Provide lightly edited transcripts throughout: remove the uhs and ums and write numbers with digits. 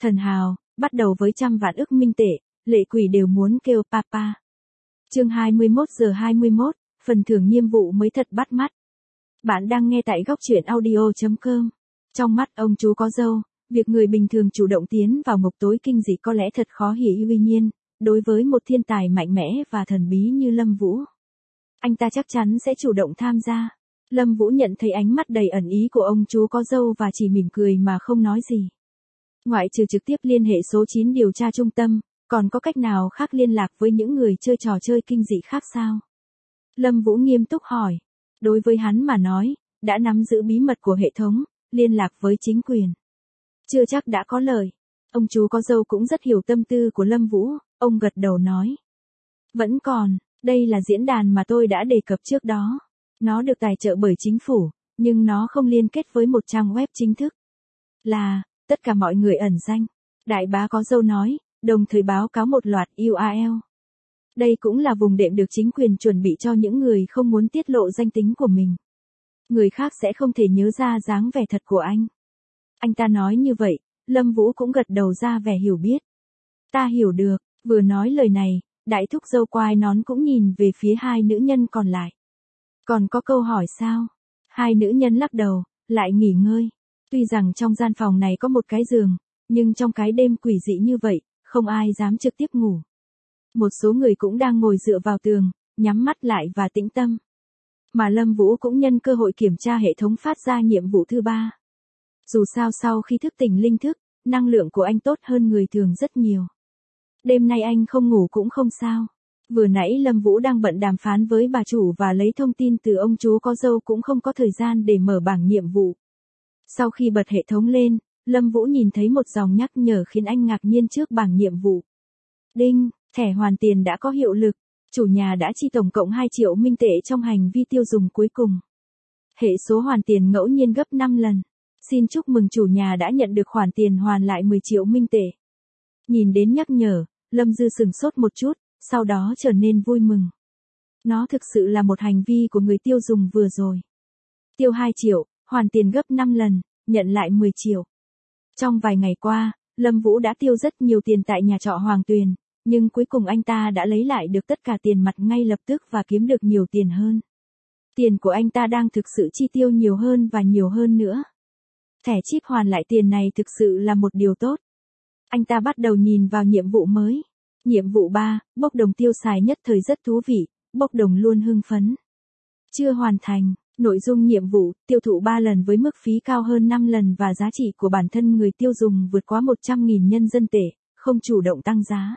Thần hào, bắt đầu với trăm vạn ức minh tệ, lệ quỷ đều muốn kêu papa. Chương 21:21, phần thưởng nhiệm vụ mới thật bắt mắt. Bạn đang nghe tại góc truyện audio.com. Trong mắt ông chú có dâu, việc người bình thường chủ động tiến vào ngục tối kinh dị có lẽ thật khó hiểu, tuy nhiên, đối với một thiên tài mạnh mẽ và thần bí như Lâm Vũ, anh ta chắc chắn sẽ chủ động tham gia. Lâm Vũ nhận thấy ánh mắt đầy ẩn ý của ông chú có dâu và chỉ mỉm cười mà không nói gì. Ngoại trừ trực tiếp liên hệ số 9 điều tra trung tâm, còn có cách nào khác liên lạc với những người chơi trò chơi kinh dị khác sao? Lâm Vũ nghiêm túc hỏi. Đối với hắn mà nói, đã nắm giữ bí mật của hệ thống, liên lạc với chính quyền chưa chắc đã có lợi. Ông chú có dâu cũng rất hiểu tâm tư của Lâm Vũ, ông gật đầu nói. Vẫn còn, đây là diễn đàn mà tôi đã đề cập trước đó. Nó được tài trợ bởi chính phủ, nhưng nó không liên kết với một trang web chính thức. Là, tất cả mọi người ẩn danh. Đại bá có dâu nói, đồng thời báo cáo một loạt URL. Đây cũng là vùng đệm được chính quyền chuẩn bị cho những người không muốn tiết lộ danh tính của mình. Người khác sẽ không thể nhớ ra dáng vẻ thật của anh. Anh ta nói như vậy, Lâm Vũ cũng gật đầu ra vẻ hiểu biết. Ta hiểu được, vừa nói lời này, đại thúc dâu quai nón cũng nhìn về phía hai nữ nhân còn lại. Còn có câu hỏi sao? Hai nữ nhân lắc đầu, lại nghỉ ngơi. Tuy rằng trong gian phòng này có một cái giường, nhưng trong cái đêm quỷ dị như vậy, không ai dám trực tiếp ngủ. Một số người cũng đang ngồi dựa vào tường, nhắm mắt lại và tĩnh tâm. Mà Lâm Vũ cũng nhân cơ hội kiểm tra hệ thống phát ra nhiệm vụ thứ 3. Dù sao sau khi thức tỉnh linh thức, năng lượng của anh tốt hơn người thường rất nhiều. Đêm nay anh không ngủ cũng không sao. Vừa nãy Lâm Vũ đang bận đàm phán với bà chủ và lấy thông tin từ ông chú có dâu cũng không có thời gian để mở bảng nhiệm vụ. Sau khi bật hệ thống lên, Lâm Vũ nhìn thấy một dòng nhắc nhở khiến anh ngạc nhiên trước bảng nhiệm vụ. Đinh, thẻ hoàn tiền đã có hiệu lực. Chủ nhà đã chi tổng cộng 2 triệu minh tệ trong hành vi tiêu dùng cuối cùng. Hệ số hoàn tiền ngẫu nhiên gấp 5 lần. Xin chúc mừng chủ nhà đã nhận được khoản tiền hoàn lại 10 triệu minh tệ. Nhìn đến nhắc nhở, Lâm Dư sửng sốt một chút, sau đó trở nên vui mừng. Nó thực sự là một hành vi của người tiêu dùng vừa rồi. Tiêu 2 triệu, hoàn tiền gấp 5 lần, nhận lại 10 triệu. Trong vài ngày qua, Lâm Vũ đã tiêu rất nhiều tiền tại nhà trọ Hoàng Tuyền, nhưng cuối cùng anh ta đã lấy lại được tất cả tiền mặt ngay lập tức và kiếm được nhiều tiền hơn. Tiền của anh ta đang thực sự chi tiêu nhiều hơn và nhiều hơn nữa. Thẻ chip hoàn lại tiền này thực sự là một điều tốt. Anh ta bắt đầu nhìn vào nhiệm vụ mới. Nhiệm vụ 3, bốc đồng tiêu xài nhất thời rất thú vị, bốc đồng luôn hưng phấn. Chưa hoàn thành, nội dung nhiệm vụ, tiêu thụ 3 lần với mức phí cao hơn 5 lần và giá trị của bản thân người tiêu dùng vượt quá 100.000 nhân dân tệ, không chủ động tăng giá.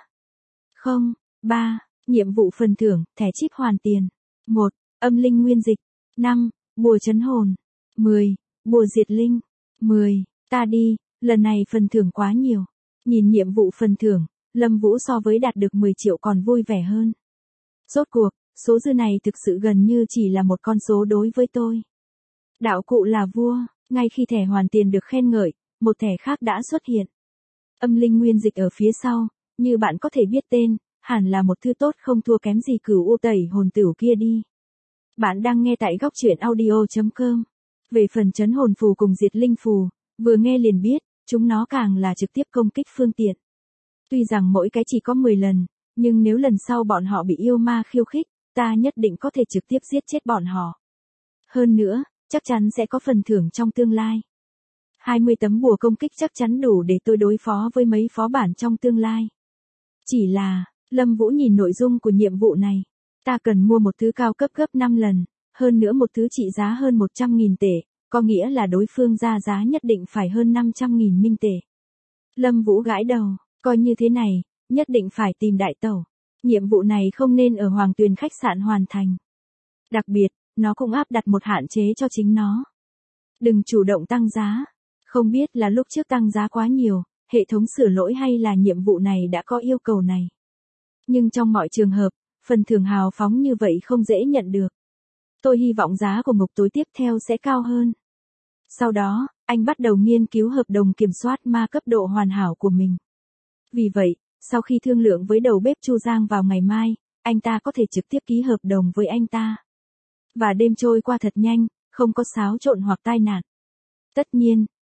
3. Nhiệm vụ phần thưởng, thẻ chip hoàn tiền. 1. Âm linh nguyên dịch. 5. Bùa trấn hồn. 10. Bùa diệt linh. 10. Ta đi, lần này phần thưởng quá nhiều. Nhìn nhiệm vụ phần thưởng, Lâm Vũ so với đạt được 10 triệu còn vui vẻ hơn. Rốt cuộc, số dư này thực sự gần như chỉ là một con số đối với tôi. Đạo cụ là vua, ngay khi thẻ hoàn tiền được khen ngợi, một thẻ khác đã xuất hiện. Âm linh nguyên dịch ở phía sau, như bạn có thể biết tên, hẳn là một thứ tốt không thua kém gì cửu u tẩy hồn tửu kia đi. Bạn đang nghe tại góc truyện audio.com. Về phần trấn hồn phù cùng diệt linh phù, vừa nghe liền biết, chúng nó càng là trực tiếp công kích phương tiện. Tuy rằng mỗi cái chỉ có 10 lần, nhưng nếu lần sau bọn họ bị yêu ma khiêu khích, ta nhất định có thể trực tiếp giết chết bọn họ. Hơn nữa, chắc chắn sẽ có phần thưởng trong tương lai. 20 tấm bùa công kích chắc chắn đủ để tôi đối phó với mấy phó bản trong tương lai. Chỉ là, Lâm Vũ nhìn nội dung của nhiệm vụ này. Ta cần mua một thứ cao cấp gấp 5 lần, hơn nữa một thứ trị giá hơn 100.000 tệ, có nghĩa là đối phương ra giá nhất định phải hơn 500.000 minh tệ. Lâm Vũ gãi đầu, coi như thế này, nhất định phải tìm đại tẩu. Nhiệm vụ này không nên ở Hoàng Tuyền khách sạn hoàn thành. Đặc biệt, nó cũng áp đặt một hạn chế cho chính nó. Đừng chủ động tăng giá. Không biết là lúc trước tăng giá quá nhiều, hệ thống sửa lỗi hay là nhiệm vụ này đã có yêu cầu này. Nhưng trong mọi trường hợp, phần thưởng hào phóng như vậy không dễ nhận được. Tôi hy vọng giá của ngục tối tiếp theo sẽ cao hơn. Sau đó, anh bắt đầu nghiên cứu hợp đồng kiểm soát ma cấp độ hoàn hảo của mình. Vì vậy, sau khi thương lượng với đầu bếp Chu Giang vào ngày mai, anh ta có thể trực tiếp ký hợp đồng với anh ta. Và đêm trôi qua thật nhanh, không có xáo trộn hoặc tai nạn. Tất nhiên,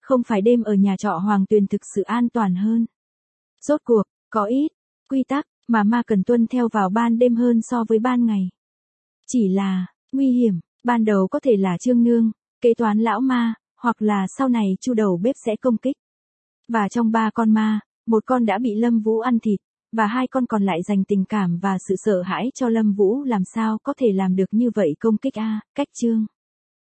Không phải đêm ở nhà trọ Hoàng Tuyền thực sự an toàn hơn. Rốt cuộc, có ít quy tắc mà ma cần tuân theo vào ban đêm hơn so với ban ngày. Chỉ là, nguy hiểm, ban đầu có thể là Trương Nương, kế toán lão ma, hoặc là sau này Chu đầu bếp sẽ công kích. Và trong 3 con ma, một con đã bị Lâm Vũ ăn thịt, và 2 con còn lại dành tình cảm và sự sợ hãi cho Lâm Vũ, làm sao có thể làm được như vậy công kích a, cách chương.